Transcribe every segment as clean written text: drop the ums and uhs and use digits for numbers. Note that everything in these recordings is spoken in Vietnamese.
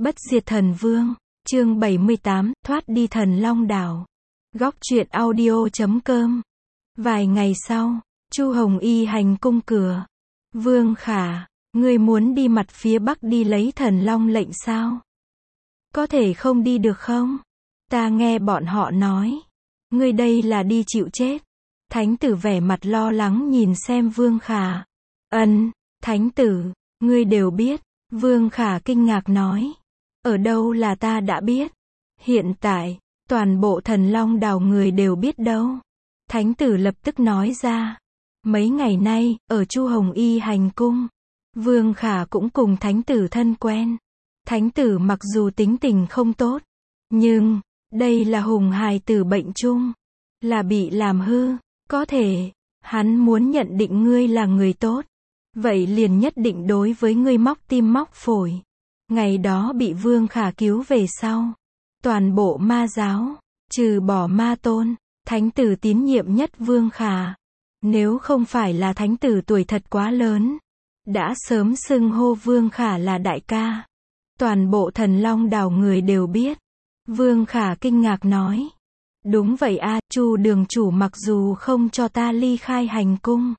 Bất diệt thần vương, chương 78, thoát đi thần long đảo. Góc truyện audio.com. Vài ngày sau, Chu Hồng Y hành cung cửa. Vương Khả, ngươi muốn đi mặt phía bắc đi lấy thần long lệnh sao? Có thể không đi được không? Ta nghe bọn họ nói, ngươi đây là đi chịu chết. Thánh tử vẻ mặt lo lắng nhìn xem Vương Khả. Thánh tử, ngươi đều biết. Vương Khả kinh ngạc nói. Ở đâu là ta đã biết? Hiện tại, toàn bộ thần long đảo người đều biết đâu. Thánh tử lập tức nói ra. Mấy ngày nay, ở Chu Hồng Y hành cung, Vương Khả cũng cùng thánh tử thân quen. Thánh tử mặc dù tính tình không tốt, nhưng, đây là hùng hài tử bệnh chung, là bị làm hư, có thể, hắn muốn nhận định ngươi là người tốt. Vậy liền nhất định đối với ngươi móc tim móc phổi. Ngày đó bị Vương Khả cứu về sau, toàn bộ ma giáo, trừ bỏ ma tôn, thánh tử tín nhiệm nhất Vương Khả. Nếu không phải là thánh tử tuổi thật quá lớn, đã sớm xưng hô Vương Khả là đại ca. Toàn bộ thần long đảo người đều biết. Vương Khả kinh ngạc nói. Đúng vậy a, Chu đường chủ mặc dù không cho ta ly khai hành cung,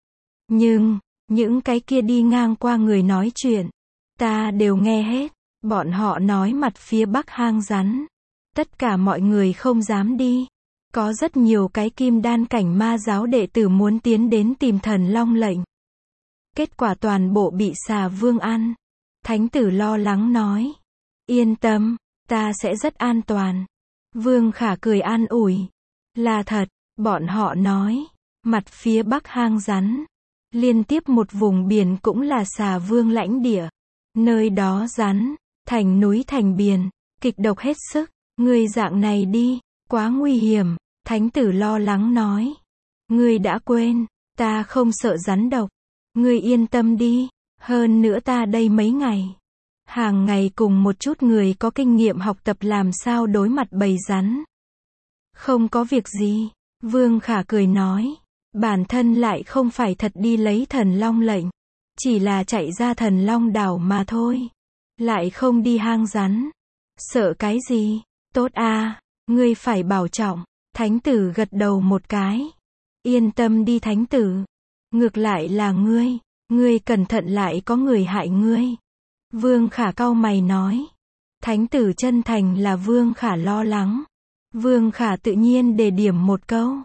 nhưng những cái kia đi ngang qua người nói chuyện, ta đều nghe hết. Bọn họ nói mặt phía bắc hang rắn, tất cả mọi người không dám đi. Có rất nhiều cái kim đan cảnh ma giáo đệ tử muốn tiến đến tìm thần long lệnh. Kết quả toàn bộ bị xà vương ăn. Thánh tử lo lắng nói. Yên tâm, ta sẽ rất an toàn. Vương Khả cười an ủi. Là thật, bọn họ nói, mặt phía bắc hang rắn, liên tiếp một vùng biển cũng là xà vương lãnh địa. Nơi đó rắn, thành núi thành biển, kịch độc hết sức. Ngươi dạng này đi, quá nguy hiểm. Thánh tử lo lắng nói. Ngươi đã quên, ta không sợ rắn độc. Ngươi yên tâm đi, hơn nữa ta đây mấy ngày, hàng ngày cùng một chút người có kinh nghiệm học tập làm sao đối mặt bầy rắn. Không có việc gì, Vương Khả cười nói. Bản thân lại không phải thật đi lấy thần long lệnh, chỉ là chạy ra thần long đảo mà thôi. Lại không đi hang rắn. Sợ cái gì? Tốt a, ngươi phải bảo trọng. Thánh tử gật đầu một cái. Yên tâm đi thánh tử. Ngược lại là ngươi cẩn thận lại có người hại ngươi. Vương Khả cau mày nói. Thánh tử chân thành là Vương Khả lo lắng. Vương Khả tự nhiên đề điểm một câu.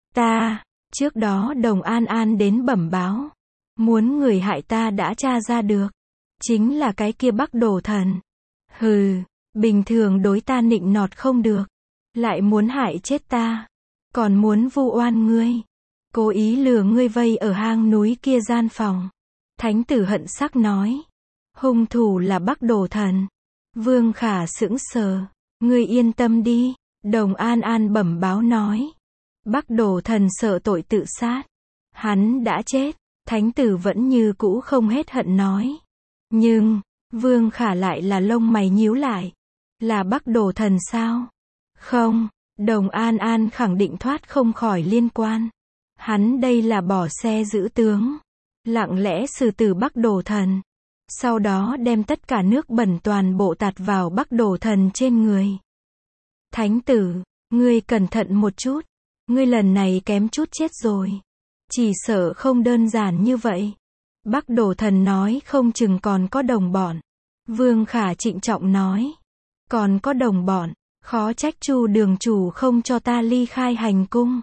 Trước đó Đồng An An đến bẩm báo. Muốn người hại ta đã tra ra được. Chính là cái kia Bắc Đồ thần. Hừ, bình thường đối ta nịnh nọt không được. Lại muốn hại chết ta. Còn muốn vu oan ngươi. Cố ý lừa ngươi vây ở hang núi kia gian phòng. Thánh tử hận sắc nói. Hung thủ là Bắc Đồ thần. Vương Khả sững sờ. Ngươi yên tâm đi. Đồng An An bẩm báo nói. Bắc Đồ thần sợ tội tự sát. Hắn đã chết. Thánh tử vẫn như cũ không hết hận nói. Nhưng, Vương Khả lại là lông mày nhíu lại. Là Bắc Đồ thần sao? Không, Đồng An An khẳng định thoát không khỏi liên quan. Hắn đây là bỏ xe giữ tướng. Lặng lẽ xử tử Bắc Đồ thần. Sau đó đem tất cả nước bẩn toàn bộ tạt vào Bắc Đồ thần trên người. Thánh tử, ngươi cẩn thận một chút. Ngươi lần này kém chút chết rồi. Chỉ sợ không đơn giản như vậy. Bắc Đồ thần nói không chừng còn có đồng bọn. Vương Khả trịnh trọng nói. Còn có đồng bọn. Khó trách Chu đường chủ không cho ta ly khai hành cung.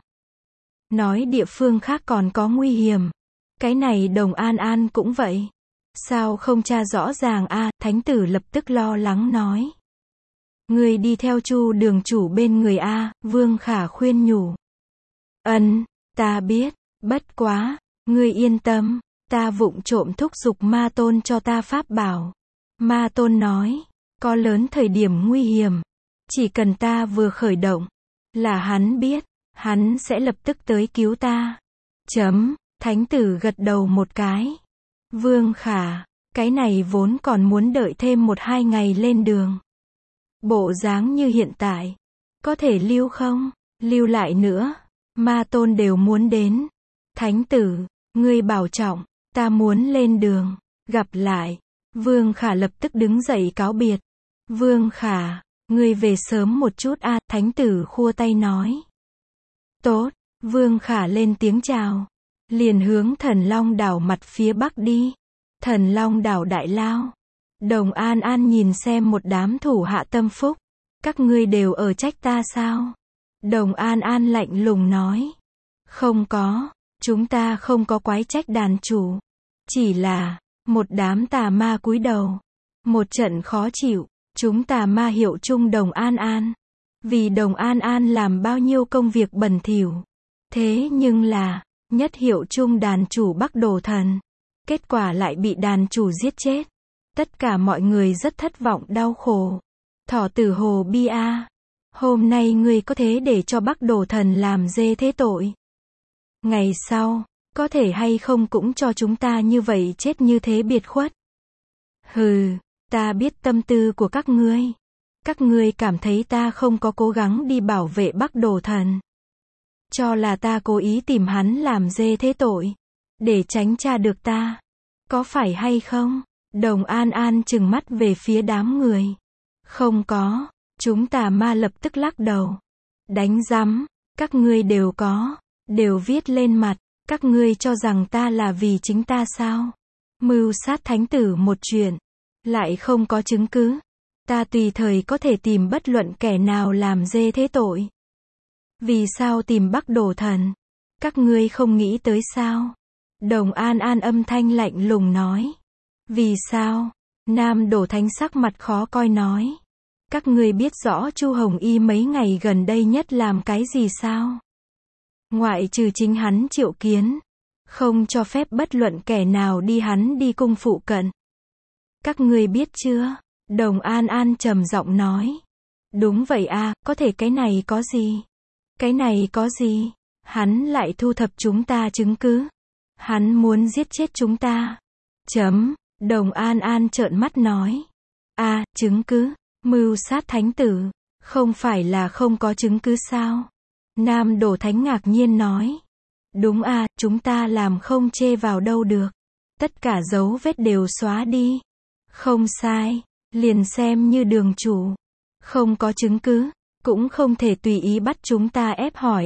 Nói địa phương khác còn có nguy hiểm. Cái này Đồng An An cũng vậy. Sao không tra rõ ràng a? Thánh tử lập tức lo lắng nói. Ngươi đi theo Chu đường chủ bên người a, Vương Khả khuyên nhủ. Ta biết, bất quá, ngươi yên tâm, ta vụng trộm thúc giục ma tôn cho ta pháp bảo. Ma tôn nói, có lớn thời điểm nguy hiểm. Chỉ cần ta vừa khởi động, là hắn biết, hắn sẽ lập tức tới cứu ta. Thánh tử gật đầu một cái. Vương Khả, cái này vốn còn muốn đợi thêm 1-2 ngày lên đường. Bộ dáng như hiện tại, có thể lưu không? Lưu lại nữa, ma tôn đều muốn đến. Thánh tử, ngươi bảo trọng, ta muốn lên đường, gặp lại. Vương Khả lập tức đứng dậy cáo biệt. Vương Khả, ngươi về sớm một chút a, thánh tử khua tay nói. Tốt, Vương Khả lên tiếng chào. Liền hướng Thần Long đảo mặt phía bắc đi. Thần Long đảo đại lao. Đồng An An nhìn xem một đám thủ hạ tâm phúc. Các ngươi đều ở trách ta sao? Đồng An An lạnh lùng nói. Không có, chúng ta không có quái trách đàn chủ. Chỉ là, một đám tà ma cúi đầu. Một trận khó chịu, chúng tà ma hiệu chung Đồng An An. Vì Đồng An An làm bao nhiêu công việc bẩn thỉu. Thế nhưng là, nhất hiệu chung đàn chủ Bắc Đồ Thần. Kết quả lại bị đàn chủ giết chết. Tất cả mọi người rất thất vọng đau khổ. Thỏ tử hồ bi a. Hôm nay ngươi có thế để cho Bắc Đồ Thần làm dê thế tội. Ngày sau, có thể hay không cũng cho chúng ta như vậy chết như thế biệt khuất. Hừ, ta biết tâm tư của các ngươi. Các ngươi cảm thấy ta không có cố gắng đi bảo vệ Bắc Đồ Thần. Cho là ta cố ý tìm hắn làm dê thế tội. Để tránh tra được ta. Có phải hay không? Đồng An An trừng mắt về phía đám người. Không có, chúng tà ma lập tức lắc đầu. Đánh rắm, các ngươi đều có, đều viết lên mặt, các ngươi cho rằng ta là vì chính ta sao? Mưu sát thánh tử một chuyện, lại không có chứng cứ. Ta tùy thời có thể tìm bất luận kẻ nào làm dê thế tội. Vì sao tìm Bắc Đồ Thần? Các ngươi không nghĩ tới sao? Đồng An An âm thanh lạnh lùng nói. Vì sao? Nam Đổ Thánh sắc mặt khó coi nói. Các ngươi biết rõ Chu Hồng Y mấy ngày gần đây nhất làm cái gì sao? Ngoại trừ chính hắn triệu kiến. Không cho phép bất luận kẻ nào đi hắn đi cung phụ cận. Các ngươi biết chưa? Đồng An An trầm giọng nói. Đúng vậy a, có thể cái này có gì? Cái này có gì? Hắn lại thu thập chúng ta chứng cứ. Hắn muốn giết chết chúng ta. Đồng An An trợn mắt nói. Chứng cứ, mưu sát thánh tử, không phải là không có chứng cứ sao? Nam Đổ Thánh ngạc nhiên nói. Đúng chúng ta làm không chê vào đâu được. Tất cả dấu vết đều xóa đi. Không sai, liền xem như đường chủ. Không có chứng cứ, cũng không thể tùy ý bắt chúng ta ép hỏi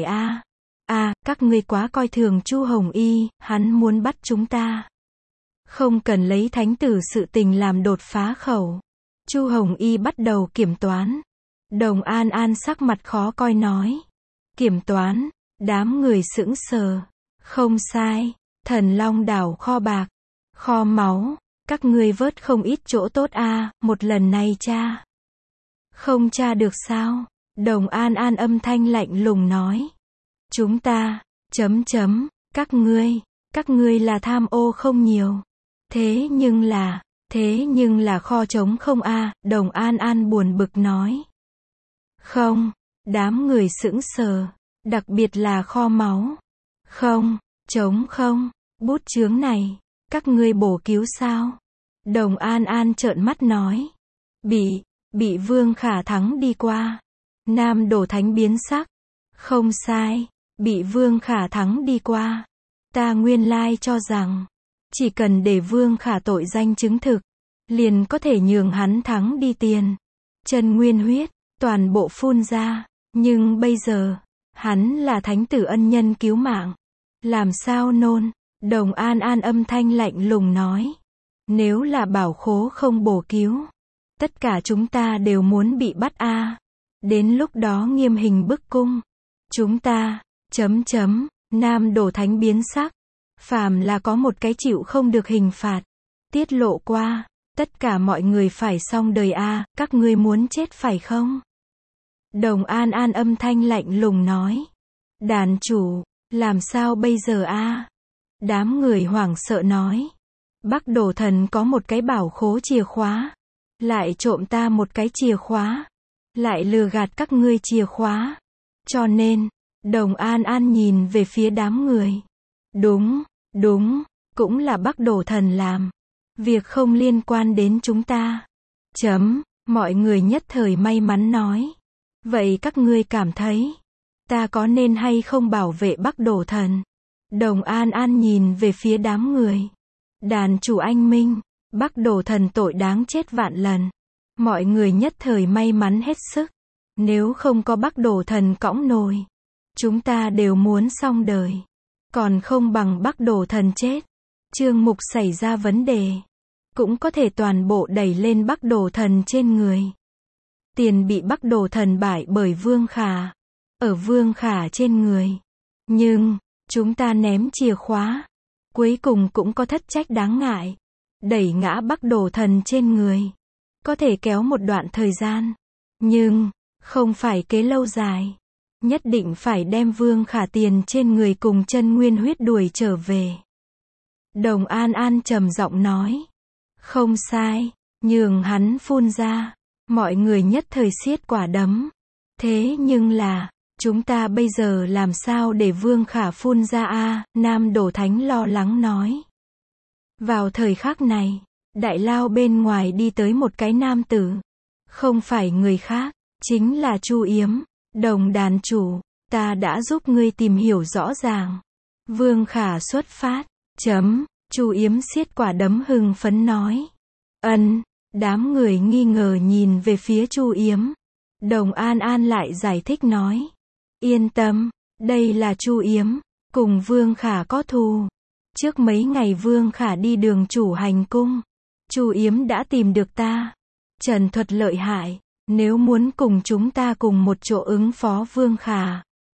các ngươi quá coi thường Chu Hồng Y, hắn muốn bắt chúng ta. Không cần lấy thánh tử sự tình làm đột phá khẩu. Chu Hồng Y bắt đầu kiểm toán. Đồng An An sắc mặt khó coi nói. Kiểm toán, đám người sững sờ. Không sai, Thần Long đảo kho bạc, kho máu, các ngươi vớt không ít chỗ tốt một lần này tra. Không tra được sao? Đồng An An âm thanh lạnh lùng nói. Chúng ta, các ngươi là tham ô không nhiều. Thế nhưng là kho trống không Đồng An An buồn bực nói. Không, đám người sững sờ, đặc biệt là kho máu. Không, trống không, bút chướng này, các ngươi bổ cứu sao? Đồng An An trợn mắt nói. Bị Vương Khả thắng đi qua. Nam Đổ Thánh biến sắc. Không sai, bị Vương Khả thắng đi qua. Ta nguyên lai cho rằng, chỉ cần để Vương Khả tội danh chứng thực, liền có thể nhường hắn thắng đi tiền. Chân nguyên huyết, toàn bộ phun ra. Nhưng bây giờ, hắn là thánh tử ân nhân cứu mạng. Làm sao nôn? Đồng An An âm thanh lạnh lùng nói. Nếu là bảo khố không bổ cứu, tất cả chúng ta đều muốn bị bắt Đến lúc đó nghiêm hình bức cung. Chúng ta, Nam Đổ Thánh biến sắc. Phàm là có một cái chịu không được hình phạt, tiết lộ qua, tất cả mọi người phải xong đời các ngươi muốn chết phải không? Đồng An An âm thanh lạnh lùng nói. Đàn chủ, làm sao bây giờ Đám người hoảng sợ nói. Bắc Đồ Thần có một cái bảo khố chìa khóa. Lại trộm ta một cái chìa khóa. Lại lừa gạt các ngươi chìa khóa. Cho nên, Đồng An An nhìn về phía đám người. Đúng, cũng là Bắc Đồ Thần làm. Việc không liên quan đến chúng ta. Mọi người nhất thời may mắn nói. Vậy các ngươi cảm thấy, ta có nên hay không bảo vệ Bắc Đồ Thần? Đồng An An nhìn về phía đám người. Đàn chủ anh minh, Bắc Đồ Thần tội đáng chết vạn lần. Mọi người nhất thời may mắn hết sức. Nếu không có Bắc Đồ Thần cõng nồi, chúng ta đều muốn xong đời. Còn không bằng Bắc Đồ Thần chết. Trương Mục xảy ra vấn đề, cũng có thể toàn bộ đẩy lên Bắc Đồ Thần trên người. Tiền bị Bắc Đồ Thần bại bởi Vương Khả, ở Vương Khả trên người. Nhưng, chúng ta ném chìa khóa, cuối cùng cũng có thất trách đáng ngại. Đẩy ngã Bắc Đồ Thần trên người, có thể kéo một đoạn thời gian, nhưng, không phải kế lâu dài. Nhất định phải đem Vương Khả tiền trên người cùng chân nguyên huyết đuổi trở về. Đồng An An trầm giọng nói. Không sai, nhường hắn phun ra. Mọi người nhất thời siết quả đấm. Thế nhưng là, chúng ta bây giờ làm sao để Vương Khả phun ra a? Nam Đổ Thánh lo lắng nói. Vào thời khắc này, đại lao bên ngoài đi tới một cái nam tử. Không phải người khác, chính là Chu Yếm. Đồng đàn chủ, ta đã giúp ngươi tìm hiểu rõ ràng. Vương Khả xuất phát. Chu Yếm siết quả đấm hưng phấn nói. Đám người nghi ngờ nhìn về phía Chu Yếm. Đồng An An lại giải thích nói. Yên tâm, đây là Chu Yếm, cùng Vương Khả có thù. Trước mấy ngày Vương Khả đi đường chủ hành cung, Chu Yếm đã tìm được ta. Trần thuật lợi hại, nếu muốn cùng chúng ta cùng một chỗ ứng phó Vương Khả.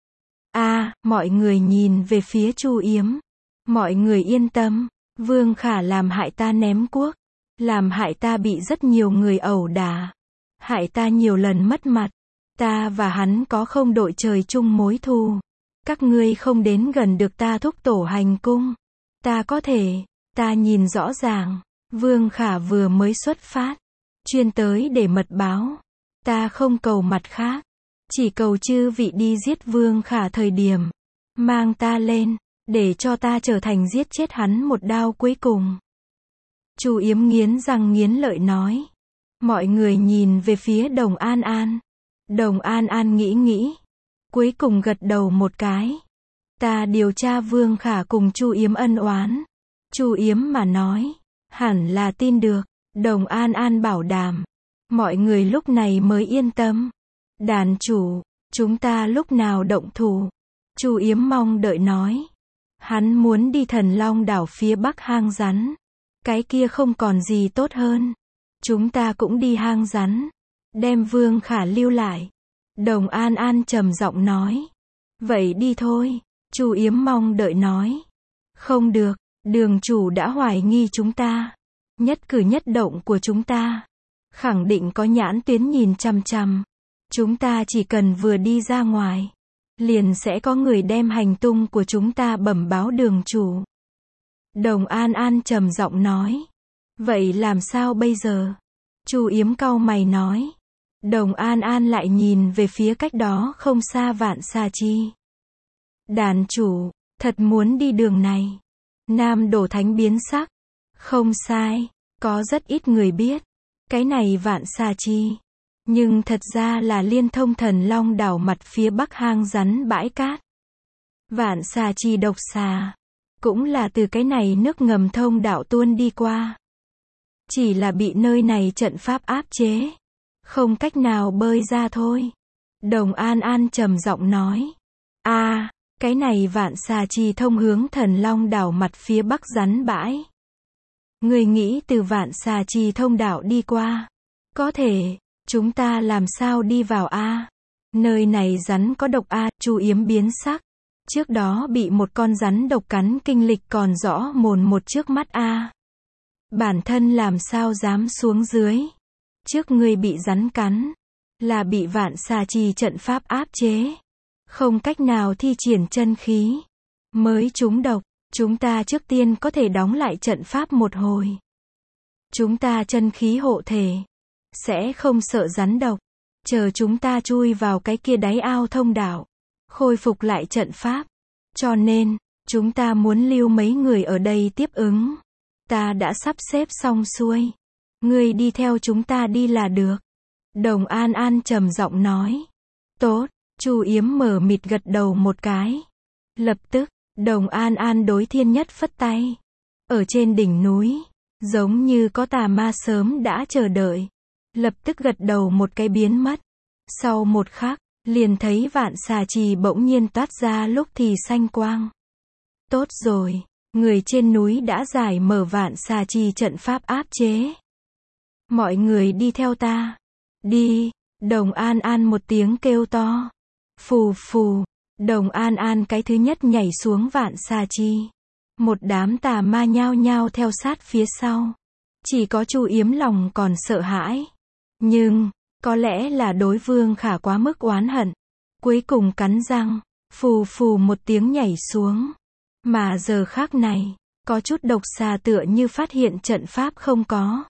Mọi người nhìn về phía Chu Yếm. Mọi người yên tâm, Vương Khả làm hại ta ném cuốc, làm hại ta bị rất nhiều người ẩu đả, hại ta nhiều lần mất mặt. Ta và hắn có không đội trời chung mối thù. Các ngươi không đến gần được ta thúc tổ hành cung. Ta có thể, ta nhìn rõ ràng, Vương Khả vừa mới xuất phát, chuyên tới để mật báo. Ta không cầu mặt khác, chỉ cầu chư vị đi giết Vương Khả thời điểm, mang ta lên, để cho ta trở thành giết chết hắn một đao cuối cùng. Chu Yếm nghiến răng nghiến lợi nói. Mọi người nhìn về phía Đồng An An. Đồng An An nghĩ, cuối cùng gật đầu một cái. Ta điều tra Vương Khả cùng Chu Yếm ân oán. Chu Yếm mà nói, hẳn là tin được. Đồng An An bảo đảm. Mọi người lúc này mới yên tâm. Đàn chủ, chúng ta lúc nào động thủ? Chu Yếm mong đợi nói. Hắn muốn đi Thần Long đảo phía bắc hang rắn. Cái kia không còn gì tốt hơn. Chúng ta cũng đi hang rắn, đem Vương Khả lưu lại. Đồng An An trầm giọng nói. Vậy đi thôi. Chu Yếm mong đợi nói. Không được, đường chủ đã hoài nghi chúng ta. Nhất cử nhất động của chúng ta, khẳng định có nhãn tuyến nhìn chằm chằm. Chúng ta chỉ cần vừa đi ra ngoài, liền sẽ có người đem hành tung của chúng ta bẩm báo đường chủ. Đồng An An trầm giọng nói. Vậy làm sao bây giờ? Chu Yếm cau mày nói. Đồng An An lại nhìn về phía cách đó không xa Vạn Xà Chi. Đàn chủ, thật muốn đi đường này. Nam Đổ Thánh biến sắc. Không sai, có rất ít người biết. Cái này Vạn Xà Chi, nhưng thật ra là liên thông Thần Long đảo mặt phía bắc hang rắn bãi cát. Vạn Xà Chi độc xà, cũng là từ cái này nước ngầm thông đạo tuôn đi qua. Chỉ là bị nơi này trận pháp áp chế, không cách nào bơi ra thôi. Đồng An An trầm giọng nói. Cái này Vạn Xà Chi thông hướng Thần Long đảo mặt phía bắc rắn bãi. Người nghĩ từ Vạn Xà Chi thông đạo đi qua, có thể, chúng ta làm sao đi vào Nơi này rắn có độc Chu Yếm biến sắc. Trước đó bị một con rắn độc cắn kinh lịch còn rõ mồn một trước mắt Bản thân làm sao dám xuống dưới. Trước người bị rắn cắn, là bị Vạn Xà Chi trận pháp áp chế, không cách nào thi triển chân khí, mới trúng độc. Chúng ta trước tiên có thể đóng lại trận pháp một hồi. Chúng ta chân khí hộ thể, sẽ không sợ rắn độc. Chờ chúng ta chui vào cái kia đáy ao thông đạo, khôi phục lại trận pháp. Cho nên, chúng ta muốn lưu mấy người ở đây tiếp ứng. Ta đã sắp xếp xong xuôi. Ngươi đi theo chúng ta đi là được. Đồng An An trầm giọng nói. Tốt, Chu Yếm mở mịt gật đầu một cái. Lập tức, Đồng An An đối Thiên Nhất phất tay. Ở trên đỉnh núi, giống như có tà ma sớm đã chờ đợi. lập tức gật đầu một cái biến mất. Sau một khắc, liền thấy vạn xà trì bỗng nhiên toát ra lúc thì xanh quang. Tốt rồi, người trên núi đã giải mở vạn xà trì trận pháp áp chế. Mọi người đi theo ta. Đi, Đồng An An một tiếng kêu to. Phù phù, Đồng An An cái thứ nhất nhảy xuống vạn xà trì. Một đám tà ma nhao nhao theo sát phía sau. Chỉ có Chu Yếm lòng còn sợ hãi. Nhưng, có lẽ là đối Vương Khả quá mức oán hận. Cuối cùng cắn răng, phù phù một tiếng nhảy xuống. Mà giờ khác này, có chút độc xà tựa như phát hiện trận pháp không có.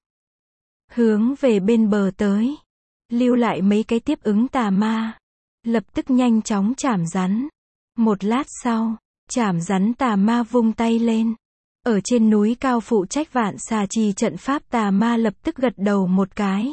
Hướng về bên bờ tới. Lưu lại mấy cái tiếp ứng tà ma. Lập tức nhanh chóng chảm rắn. Một lát sau, chảm rắn tà ma vung tay lên. Ở trên núi cao phụ trách vạn xà trì trận pháp tà ma lập tức gật đầu một cái.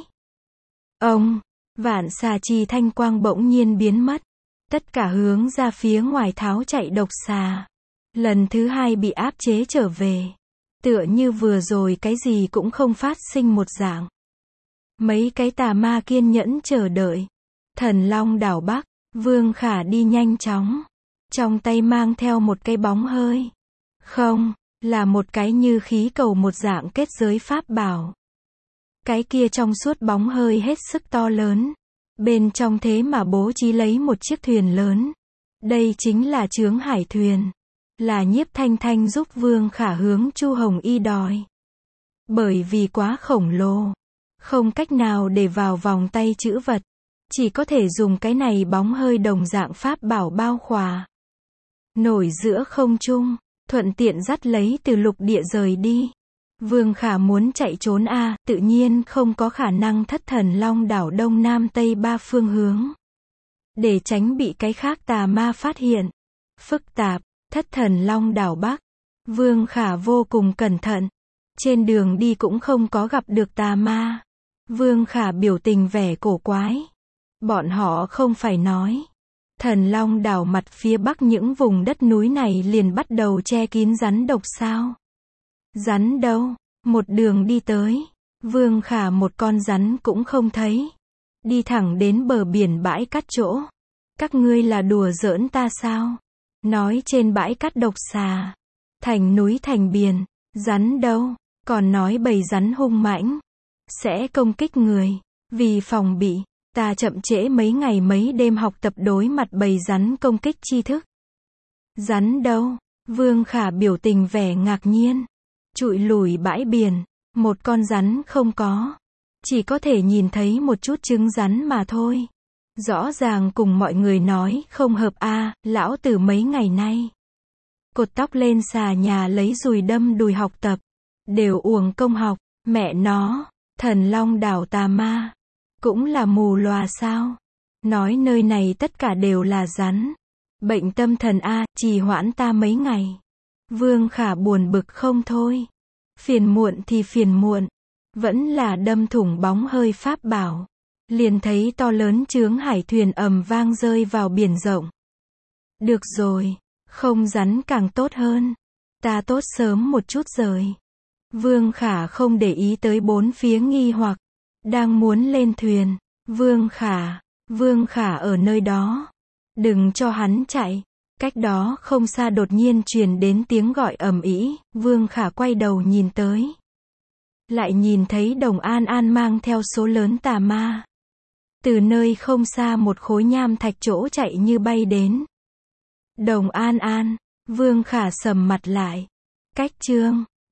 Ông, vạn xà trì thanh quang bỗng nhiên biến mất. Tất cả hướng ra phía ngoài tháo chạy độc xà. Lần thứ hai bị áp chế trở về. Tựa như vừa rồi cái gì cũng không phát sinh một dạng. Mấy cái tà ma kiên nhẫn chờ đợi. Thần Long đảo Bắc, Vương Khả đi nhanh chóng. Trong tay mang theo một cái bóng hơi. Không, là một cái như khí cầu một dạng kết giới pháp bảo. Cái kia trong suốt bóng hơi hết sức to lớn. Bên trong thế mà bố trí lấy một chiếc thuyền lớn. Đây chính là chướng hải thuyền. Là Nhiếp Thanh Thanh giúp Vương Khả hướng Chu Hồng Y đòi. Bởi vì quá khổng lồ. Không cách nào để vào vòng tay trữ vật. Chỉ có thể dùng cái này bóng hơi đồng dạng pháp bảo bao khỏa. Nổi giữa không trung. Thuận tiện dắt lấy từ lục địa rời đi. Vương Khả muốn chạy trốn tự nhiên không có khả năng thất thần long đảo đông nam tây ba phương hướng. Để tránh bị cái khác tà ma phát hiện. Phức tạp, thất thần long đảo Bắc. Vương Khả vô cùng cẩn thận. Trên đường đi cũng không có gặp được tà ma. Vương Khả biểu tình vẻ cổ quái. Bọn họ không phải nói. Thần Long đảo mặt phía bắc những vùng đất núi này liền bắt đầu che kín rắn độc sao? Rắn đâu? Một đường đi tới. Vương Khả một con rắn cũng không thấy. Đi thẳng đến bờ biển bãi cát chỗ. Các ngươi là đùa giỡn ta sao? Nói trên bãi cát độc xà. Thành núi thành biển. Rắn đâu? Còn nói bầy rắn hung mãnh. Sẽ công kích người. Vì phòng bị. Ta chậm trễ mấy ngày mấy đêm học tập đối mặt bầy rắn công kích tri thức. Rắn đâu? Vương Khả biểu tình vẻ ngạc nhiên. Trụi lủi bãi biển. Một con rắn không có. Chỉ có thể nhìn thấy một chút trứng rắn mà thôi. Rõ ràng cùng mọi người nói không hợp lão tử mấy ngày nay. Cột tóc lên xà nhà lấy dùi đâm đùi học tập. Đều uổng công học. Mẹ nó, thần long đảo tà ma. Cũng là mù lòa sao? Nói nơi này tất cả đều là rắn. Bệnh tâm thần trì hoãn ta mấy ngày. Vương Khả buồn bực không thôi. Phiền muộn thì phiền muộn. Vẫn là đâm thủng bóng hơi pháp bảo. Liền thấy to lớn chướng hải thuyền ầm vang rơi vào biển rộng. Được rồi, không rắn càng tốt hơn. Ta tốt sớm một chút rời. Vương Khả không để ý tới bốn phía nghi hoặc. Đang muốn lên thuyền. Vương Khả ở nơi đó. Đừng cho hắn chạy. Cách đó không xa đột nhiên truyền đến tiếng gọi ầm ĩ. Vương Khả quay đầu nhìn tới. Lại nhìn thấy Đồng An An mang theo số lớn tà ma. Từ nơi không xa một khối nham thạch chỗ chạy như bay đến. Đồng An An. Vương Khả sầm mặt lại. Cách chương